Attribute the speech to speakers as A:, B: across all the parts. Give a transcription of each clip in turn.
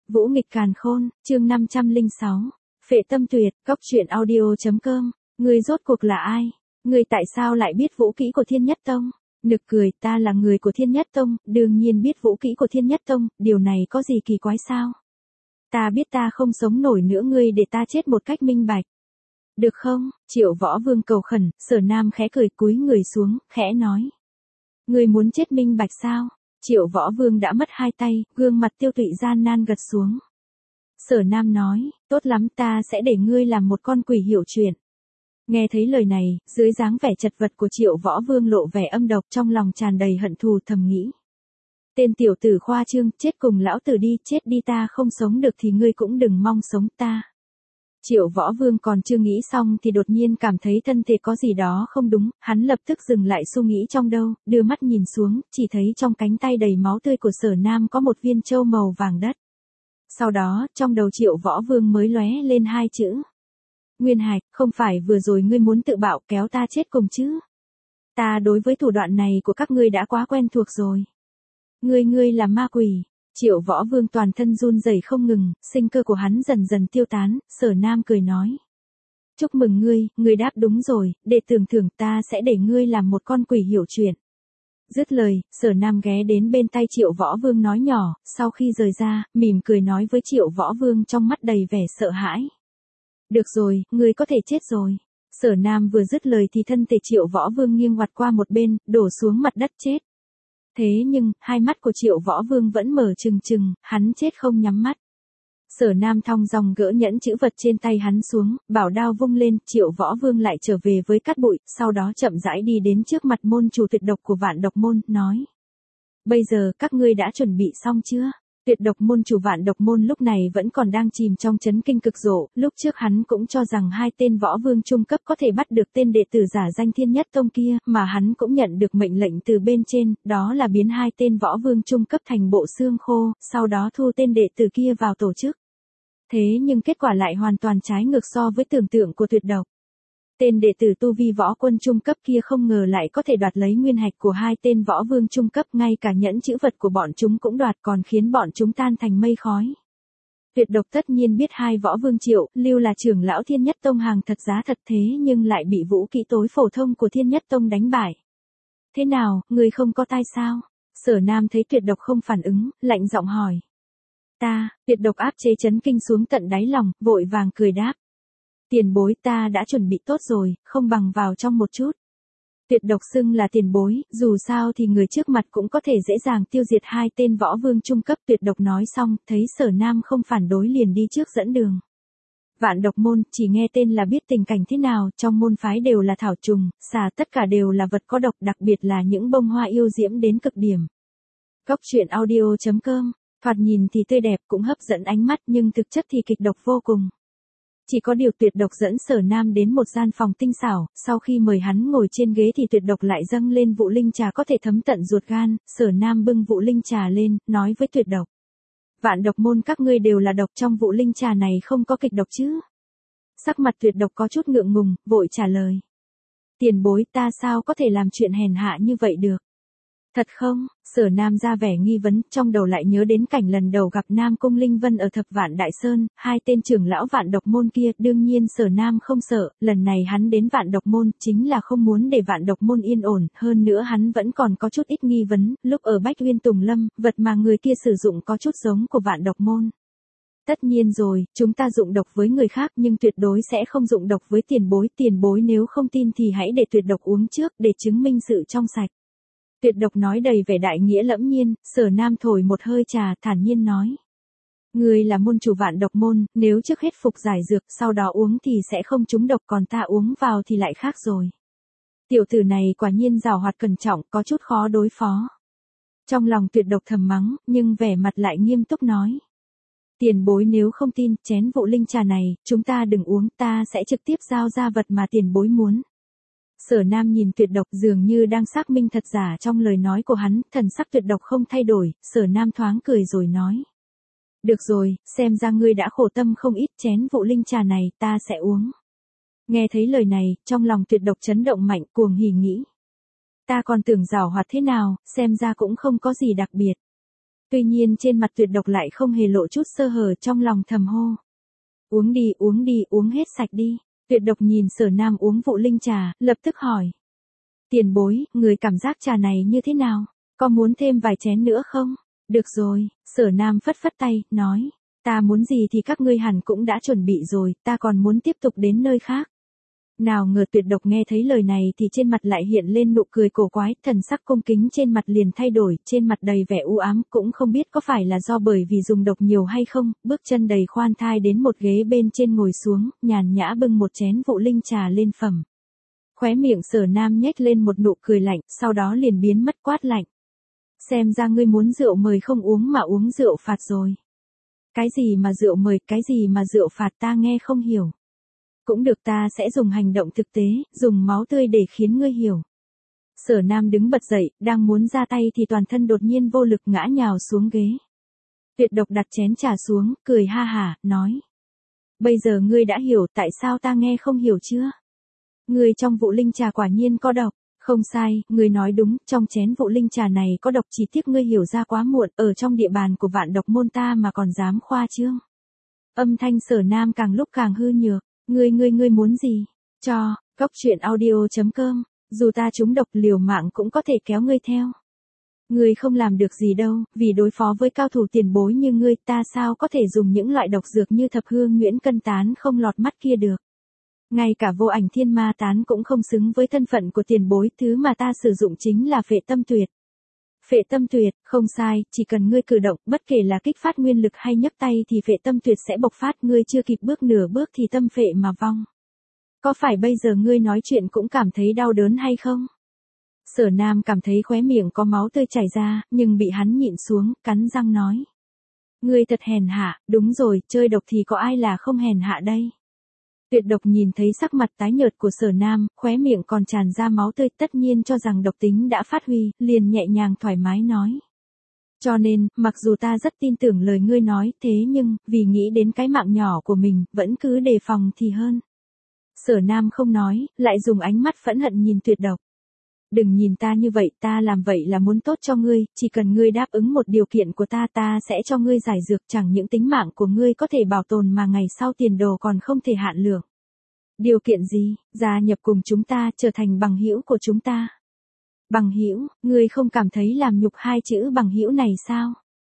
A: Vũ nghịch càn khôn, chương 506. Phệ tâm tuyệt, cóc truyện audio.com. Ngươi rốt cuộc là ai? Ngươi tại sao lại biết vũ kỹ của Thiên Nhất Tông? Nực cười, ta là người của Thiên Nhất Tông, đương nhiên biết vũ kỹ của Thiên Nhất Tông, điều này có gì kỳ quái sao? Ta biết ta không sống nổi nữa, ngươi để ta chết một cách minh bạch. Được không? Triệu Võ Vương cầu khẩn. Sở Nam khẽ cười cúi người xuống, khẽ nói. Ngươi muốn chết minh bạch sao? Triệu Võ Vương đã mất hai tay, gương mặt tiêu tụy gian nan gật xuống. Sở Nam nói, tốt lắm, ta sẽ để ngươi làm một con quỷ hiểu chuyện. Nghe thấy lời này, dưới dáng vẻ chật vật của Triệu Võ Vương lộ vẻ âm độc, trong lòng tràn đầy hận thù, thầm nghĩ. Tên tiểu tử khoa trương, chết cùng lão tử đi, chết đi, ta không sống được thì ngươi cũng đừng mong sống ta. Triệu Võ Vương còn chưa nghĩ xong thì đột nhiên cảm thấy thân thể có gì đó không đúng, hắn lập tức dừng lại suy nghĩ trong đầu, đưa mắt nhìn xuống, chỉ thấy trong cánh tay đầy máu tươi của Sở Nam có một viên châu màu vàng đất. Sau đó, trong đầu Triệu Võ Vương mới lóe lên hai chữ. Nguyên Hạch, không phải vừa rồi ngươi muốn tự bạo kéo ta chết cùng chứ? Ta đối với thủ đoạn này của các ngươi đã quá quen thuộc rồi. Ngươi là ma quỷ. Triệu Võ Vương toàn thân run rẩy không ngừng, sinh cơ của hắn dần dần tiêu tán, Sở Nam cười nói. Chúc mừng ngươi đáp đúng rồi, để tưởng thưởng ta sẽ để ngươi làm một con quỷ hiểu chuyện. Dứt lời, Sở Nam ghé đến bên tay Triệu Võ Vương nói nhỏ, sau khi rời ra, mỉm cười nói với Triệu Võ Vương trong mắt đầy vẻ sợ hãi. Được rồi, ngươi có thể chết rồi. Sở Nam vừa dứt lời thì thân thể Triệu Võ Vương nghiêng ngoặt qua một bên, đổ xuống mặt đất chết. Thế nhưng, hai mắt của Triệu Võ Vương vẫn mở trừng trừng, hắn chết không nhắm mắt. Sở Nam thong dong gỡ nhẫn chữ vật trên tay hắn xuống, bảo đao vung lên, Triệu Võ Vương lại trở về với cát bụi, sau đó chậm rãi đi đến trước mặt môn chủ tuyệt độc của Vạn Độc Môn, nói. Bây giờ, các ngươi đã chuẩn bị xong chưa? Tuyệt độc môn chủ Vạn Độc Môn lúc này vẫn còn đang chìm trong chấn kinh cực độ, lúc trước hắn cũng cho rằng hai tên võ vương trung cấp có thể bắt được tên đệ tử giả danh Thiên Nhất Tông kia, mà hắn cũng nhận được mệnh lệnh từ bên trên, đó là biến hai tên võ vương trung cấp thành bộ xương khô, sau đó thu tên đệ tử kia vào tổ chức. Thế nhưng kết quả lại hoàn toàn trái ngược so với tưởng tượng của tuyệt độc. Tên đệ tử tu vi võ quân trung cấp kia không ngờ lại có thể đoạt lấy nguyên hạch của hai tên võ vương trung cấp, ngay cả nhẫn chữ vật của bọn chúng cũng đoạt, còn khiến bọn chúng tan thành mây khói. Tuyệt độc tất nhiên biết hai võ vương Triệu, Lưu là trưởng lão Thiên Nhất Tông hàng thật giá thật, thế nhưng lại bị vũ kỹ tối phổ thông của Thiên Nhất Tông đánh bại. Thế nào, người không có tai sao? Sở Nam thấy tuyệt độc không phản ứng, lạnh giọng hỏi. Tuyệt độc áp chế chấn kinh xuống tận đáy lòng, vội vàng cười đáp. Tiền bối, ta đã chuẩn bị tốt rồi, không bằng vào trong một chút. Tuyệt độc xưng là tiền bối, dù sao thì người trước mặt cũng có thể dễ dàng tiêu diệt hai tên võ vương trung cấp. Tuyệt độc nói xong, thấy Sở Nam không phản đối liền đi trước dẫn đường. Vạn Độc Môn, chỉ nghe tên là biết tình cảnh thế nào, trong môn phái đều là thảo trùng, xà, tất cả đều là vật có độc, đặc biệt là những bông hoa yêu diễm đến cực điểm. Cóc truyện audio.com, thoạt nhìn thì tươi đẹp cũng hấp dẫn ánh mắt nhưng thực chất thì kịch độc vô cùng. Chỉ có điều tuyệt độc dẫn Sở Nam đến một gian phòng tinh xảo, sau khi mời hắn ngồi trên ghế thì tuyệt độc lại dâng lên vụ linh trà có thể thấm tận ruột gan. Sở Nam bưng vụ linh trà lên, nói với tuyệt độc. Vạn Độc Môn các ngươi đều là độc, trong vụ linh trà này không có kịch độc chứ? Sắc mặt tuyệt độc có chút ngượng ngùng, vội trả lời. Tiền bối, ta sao có thể làm chuyện hèn hạ như vậy được? Thật không? Sở Nam ra vẻ nghi vấn, trong đầu lại nhớ đến cảnh lần đầu gặp Nam Cung Linh Vân ở Thập Vạn Đại Sơn, hai tên trưởng lão Vạn Độc Môn kia, đương nhiên Sở Nam không sợ, lần này hắn đến Vạn Độc Môn chính là không muốn để Vạn Độc Môn yên ổn, hơn nữa hắn vẫn còn có chút ít nghi vấn, lúc ở Bách Uyên Tùng Lâm, vật mà người kia sử dụng có chút giống của Vạn Độc Môn. Tất nhiên rồi, chúng ta dụng độc với người khác nhưng tuyệt đối sẽ không dụng độc với tiền bối nếu không tin thì hãy để tuyệt độc uống trước để chứng minh sự trong sạch. Tuyệt độc nói đầy vẻ đại nghĩa lẫm nhiên, Sở Nam thổi một hơi trà, thản nhiên nói. Ngươi là môn chủ Vạn Độc Môn, nếu trước hết phục giải dược, sau đó uống thì sẽ không trúng độc, còn ta uống vào thì lại khác rồi. Tiểu tử này quả nhiên giàu hoạt cẩn trọng, có chút khó đối phó. Trong lòng tuyệt độc thầm mắng, nhưng vẻ mặt lại nghiêm túc nói. Tiền bối nếu không tin, chén vụ linh trà này, chúng ta đừng uống, ta sẽ trực tiếp giao ra vật mà tiền bối muốn. Sở Nam nhìn tuyệt độc dường như đang xác minh thật giả trong lời nói của hắn, thần sắc tuyệt độc không thay đổi, Sở Nam thoáng cười rồi nói. Được rồi, xem ra ngươi đã khổ tâm không ít, chén vụ linh trà này, ta sẽ uống. Nghe thấy lời này, trong lòng tuyệt độc chấn động mạnh, cuồng hỉ nghĩ. Ta còn tưởng giảo hoạt thế nào, xem ra cũng không có gì đặc biệt. Tuy nhiên trên mặt Tuyệt Độc lại không hề lộ chút sơ hở, trong lòng thầm hô. Uống đi, uống hết sạch đi. Tuyệt Độc nhìn Sở Nam uống Vụ Linh trà, lập tức hỏi. Tiền bối, người cảm giác trà này như thế nào? Có muốn thêm vài chén nữa không? Được rồi, Sở Nam phất phất tay, nói. Ta muốn gì thì các ngươi hẳn cũng đã chuẩn bị rồi, ta còn muốn tiếp tục đến nơi khác. Nào ngờ Tuyệt Độc nghe thấy lời này thì trên mặt lại hiện lên nụ cười cổ quái, thần sắc cung kính trên mặt liền thay đổi, trên mặt đầy vẻ u ám, cũng không biết có phải là do bởi vì dùng độc nhiều hay không, bước chân đầy khoan thai đến một ghế bên trên ngồi xuống, nhàn nhã bưng một chén Vụ Linh trà lên phẩm. Khóe miệng Sở Nam nhếch lên một nụ cười lạnh, sau đó liền biến mất quát lạnh. Xem ra ngươi muốn rượu mời không uống mà uống rượu phạt rồi. Cái gì mà rượu mời, cái gì mà rượu phạt ta nghe không hiểu. Cũng được, ta sẽ dùng hành động thực tế, dùng máu tươi để khiến ngươi hiểu. Sở Nam đứng bật dậy, đang muốn ra tay thì toàn thân đột nhiên vô lực ngã nhào xuống ghế. Tuyệt Độc đặt chén trà xuống, cười ha hả, nói. Bây giờ ngươi đã hiểu tại sao ta nghe không hiểu chưa? Ngươi trong Vụ Linh trà quả nhiên có độc. Không sai, ngươi nói đúng, trong chén Vụ Linh trà này có độc, chỉ tiếc ngươi hiểu ra quá muộn, ở trong địa bàn của Vạn Độc môn ta mà còn dám khoa trương. Âm thanh Sở Nam càng lúc càng hư nhược. Ngươi muốn gì? Cho, Cốc Truyện Audio.com, dù ta trúng độc liều mạng cũng có thể kéo ngươi theo. Ngươi không làm được gì đâu, vì đối phó với cao thủ tiền bối như ngươi ta sao có thể dùng những loại độc dược như thập hương nhuyễn cân tán không lọt mắt kia được. Ngay cả Vô Ảnh Thiên Ma tán cũng không xứng với thân phận của tiền bối, thứ mà ta sử dụng chính là Phệ Tâm Tuyệt. Phệ Tâm Tuyệt, không sai, chỉ cần ngươi cử động, bất kể là kích phát nguyên lực hay nhấc tay thì Phệ Tâm Tuyệt sẽ bộc phát, ngươi chưa kịp bước nửa bước thì tâm phệ mà vong. Có phải bây giờ ngươi nói chuyện cũng cảm thấy đau đớn hay không? Sở Nam cảm thấy khóe miệng có máu tươi chảy ra, nhưng bị hắn nhịn xuống, cắn răng nói. Ngươi thật hèn hạ, đúng rồi, chơi độc thì có ai là không hèn hạ đây? Tuyệt Độc nhìn thấy sắc mặt tái nhợt của Sở Nam, khóe miệng còn tràn ra máu tươi, tất nhiên cho rằng độc tính đã phát huy, liền nhẹ nhàng thoải mái nói. Cho nên, mặc dù ta rất tin tưởng lời ngươi nói, thế nhưng, vì nghĩ đến cái mạng nhỏ của mình, vẫn cứ đề phòng thì hơn. Sở Nam không nói, lại dùng ánh mắt phẫn hận nhìn Tuyệt Độc. Đừng nhìn ta như vậy, ta làm vậy là muốn tốt cho ngươi, chỉ cần ngươi đáp ứng một điều kiện của ta, ta sẽ cho ngươi giải dược, chẳng những tính mạng của ngươi có thể bảo tồn mà ngày sau tiền đồ còn không thể hạn lượng. Điều kiện gì? Gia nhập cùng chúng ta, trở thành bằng hữu của chúng ta. Bằng hữu, ngươi không cảm thấy làm nhục hai chữ bằng hữu này sao?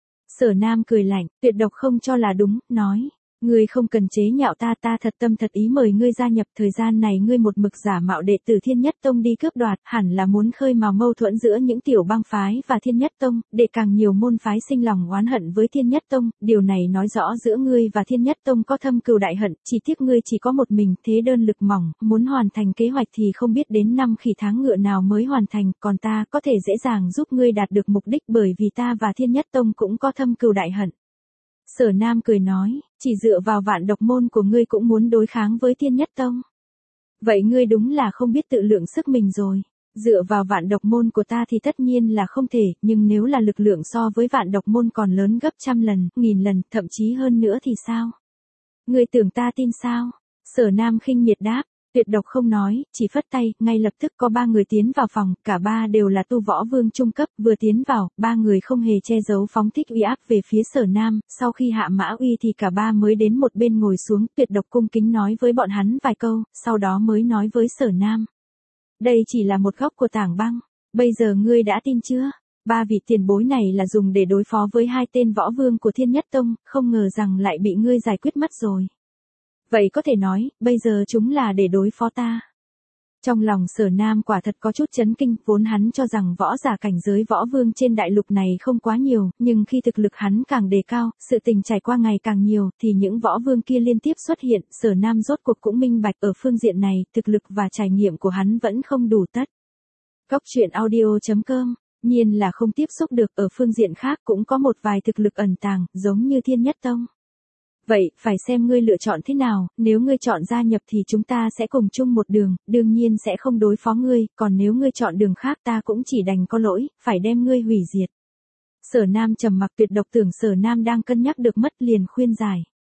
A: Sở Nam cười lạnh, Tuyệt Độc không cho là đúng, nói. Ngươi không cần chế nhạo ta, ta thật tâm thật ý mời ngươi gia nhập, thời gian này ngươi một mực giả mạo đệ tử Thiên Nhất Tông đi cướp đoạt, hẳn là muốn khơi mào mâu thuẫn giữa những tiểu bang phái và Thiên Nhất Tông, để càng nhiều môn phái sinh lòng oán hận với Thiên Nhất Tông, điều này nói rõ giữa ngươi và Thiên Nhất Tông có thâm cừu đại hận, chỉ tiếc ngươi chỉ có một mình, thế đơn lực mỏng, muốn hoàn thành kế hoạch thì không biết đến năm khỉ tháng ngựa nào mới hoàn thành, còn ta có thể dễ dàng giúp ngươi đạt được mục đích bởi vì ta và Thiên Nhất Tông cũng có thâm cừu đại hận. Sở Nam cười nói, chỉ dựa vào Vạn Độc môn của ngươi cũng muốn đối kháng với Thiên Nhất Tông. Vậy ngươi đúng là không biết tự lượng sức mình rồi. Dựa vào Vạn Độc môn của ta thì tất nhiên là không thể, nhưng nếu là lực lượng so với Vạn Độc môn còn lớn gấp 100 lần, 1000 lần, thậm chí hơn nữa thì sao? Ngươi tưởng ta tin sao? Sở Nam khinh miệt đáp. Tuyệt Độc không nói, chỉ phất tay, ngay lập tức có 3 người tiến vào phòng, cả 3 đều là tu võ vương trung cấp, vừa tiến vào, 3 người không hề che giấu phóng thích uy áp về phía Sở Nam, sau khi hạ mã uy thì cả 3 mới đến một bên ngồi xuống, Tuyệt Độc cung kính nói với bọn hắn vài câu, sau đó mới nói với Sở Nam. Đây chỉ là một góc của tảng băng, bây giờ ngươi đã tin chưa? 3 vị tiền bối này là dùng để đối phó với 2 tên võ vương của Thiên Nhất Tông, không ngờ rằng lại bị ngươi giải quyết mất rồi. Vậy có thể nói, bây giờ chúng là để đối phó ta. Trong lòng Sở Nam quả thật có chút chấn kinh, vốn hắn cho rằng võ giả cảnh giới võ vương trên đại lục này không quá nhiều, nhưng khi thực lực hắn càng đề cao, sự tình trải qua ngày càng nhiều, thì những võ vương kia liên tiếp xuất hiện, Sở Nam rốt cuộc cũng minh bạch ở phương diện này, thực lực và trải nghiệm của hắn vẫn không đủ tất. Cốc Truyện Audio.com, nhiên là không tiếp xúc được, ở phương diện khác cũng có một vài thực lực ẩn tàng, giống như Thiên Nhất Tông. Vậy, phải xem ngươi lựa chọn thế nào, nếu ngươi chọn gia nhập thì chúng ta sẽ cùng chung một đường, đương nhiên sẽ không đối phó ngươi, còn nếu ngươi chọn đường khác ta cũng chỉ đành có lỗi, phải đem ngươi hủy diệt. Sở Nam trầm mặc, Tuyệt Độc tưởng Sở Nam đang cân nhắc được mất liền khuyên giải.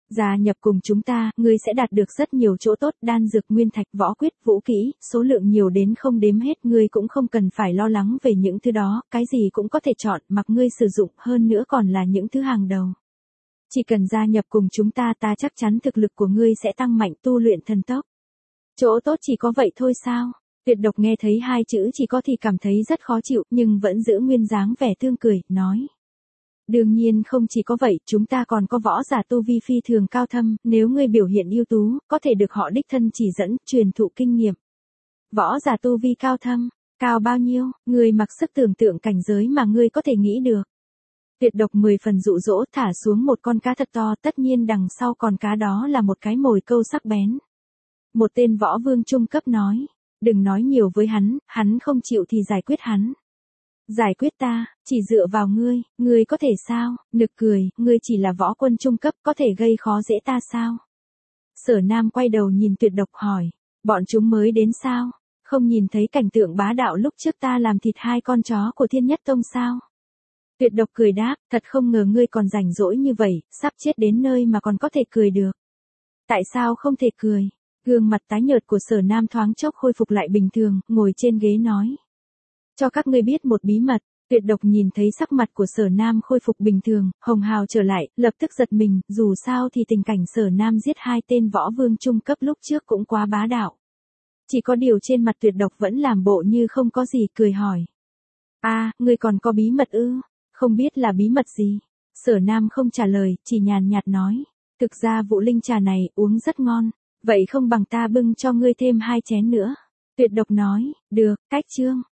A: Gia nhập cùng chúng ta, ngươi sẽ đạt được rất nhiều chỗ tốt, đan dược, nguyên thạch, võ quyết, vũ kỹ, số lượng nhiều đến không đếm hết, ngươi cũng không cần phải lo lắng về những thứ đó, cái gì cũng có thể chọn, mặc ngươi sử dụng, hơn nữa còn là những thứ hàng đầu. Chỉ cần gia nhập cùng chúng ta, ta chắc chắn thực lực của ngươi sẽ tăng mạnh, tu luyện thần tốc. Chỗ tốt chỉ có vậy thôi sao? Tuyệt Độc nghe thấy hai chữ chỉ có thì cảm thấy rất khó chịu, nhưng vẫn giữ nguyên dáng vẻ tươi cười, nói. Đương nhiên không chỉ có vậy, chúng ta còn có võ giả tu vi phi thường cao thâm, nếu ngươi biểu hiện ưu tú, có thể được họ đích thân chỉ dẫn, truyền thụ kinh nghiệm. Võ giả tu vi cao thâm, cao bao nhiêu, ngươi mặc sức tưởng tượng cảnh giới mà ngươi có thể nghĩ được. Tuyệt Độc 10 phần dụ dỗ thả xuống một con cá thật to, tất nhiên đằng sau con cá đó là một cái mồi câu sắc bén. Một tên võ vương trung cấp nói, đừng nói nhiều với hắn không chịu thì giải quyết hắn. Giải quyết ta, chỉ dựa vào ngươi có thể sao? Nực cười, ngươi chỉ là võ quân trung cấp, có thể gây khó dễ ta sao? Sở Nam quay đầu nhìn Tuyệt Độc hỏi, bọn chúng mới đến sao? Không nhìn thấy cảnh tượng bá đạo lúc trước ta làm thịt 2 con chó của Thiên Nhất Tông sao? Tuyệt Độc cười đáp, thật không ngờ ngươi còn rảnh rỗi như vậy, sắp chết đến nơi mà còn có thể cười được. Tại sao không thể cười? Gương mặt tái nhợt của Sở Nam thoáng chốc khôi phục lại bình thường, ngồi trên ghế nói. Cho các ngươi biết một bí mật, Tuyệt Độc nhìn thấy sắc mặt của Sở Nam khôi phục bình thường, hồng hào trở lại, lập tức giật mình, dù sao thì tình cảnh Sở Nam giết 2 tên võ vương trung cấp lúc trước cũng quá bá đạo. Chỉ có điều trên mặt Tuyệt Độc vẫn làm bộ như không có gì, cười hỏi. Ngươi còn có bí mật ư? Không biết là bí mật gì? Sở Nam không trả lời, chỉ nhàn nhạt nói. Thực ra vụ linh trà này uống rất ngon, vậy không bằng ta bưng cho ngươi thêm 2 chén nữa. Tuyệt Độc nói, được, cách chương.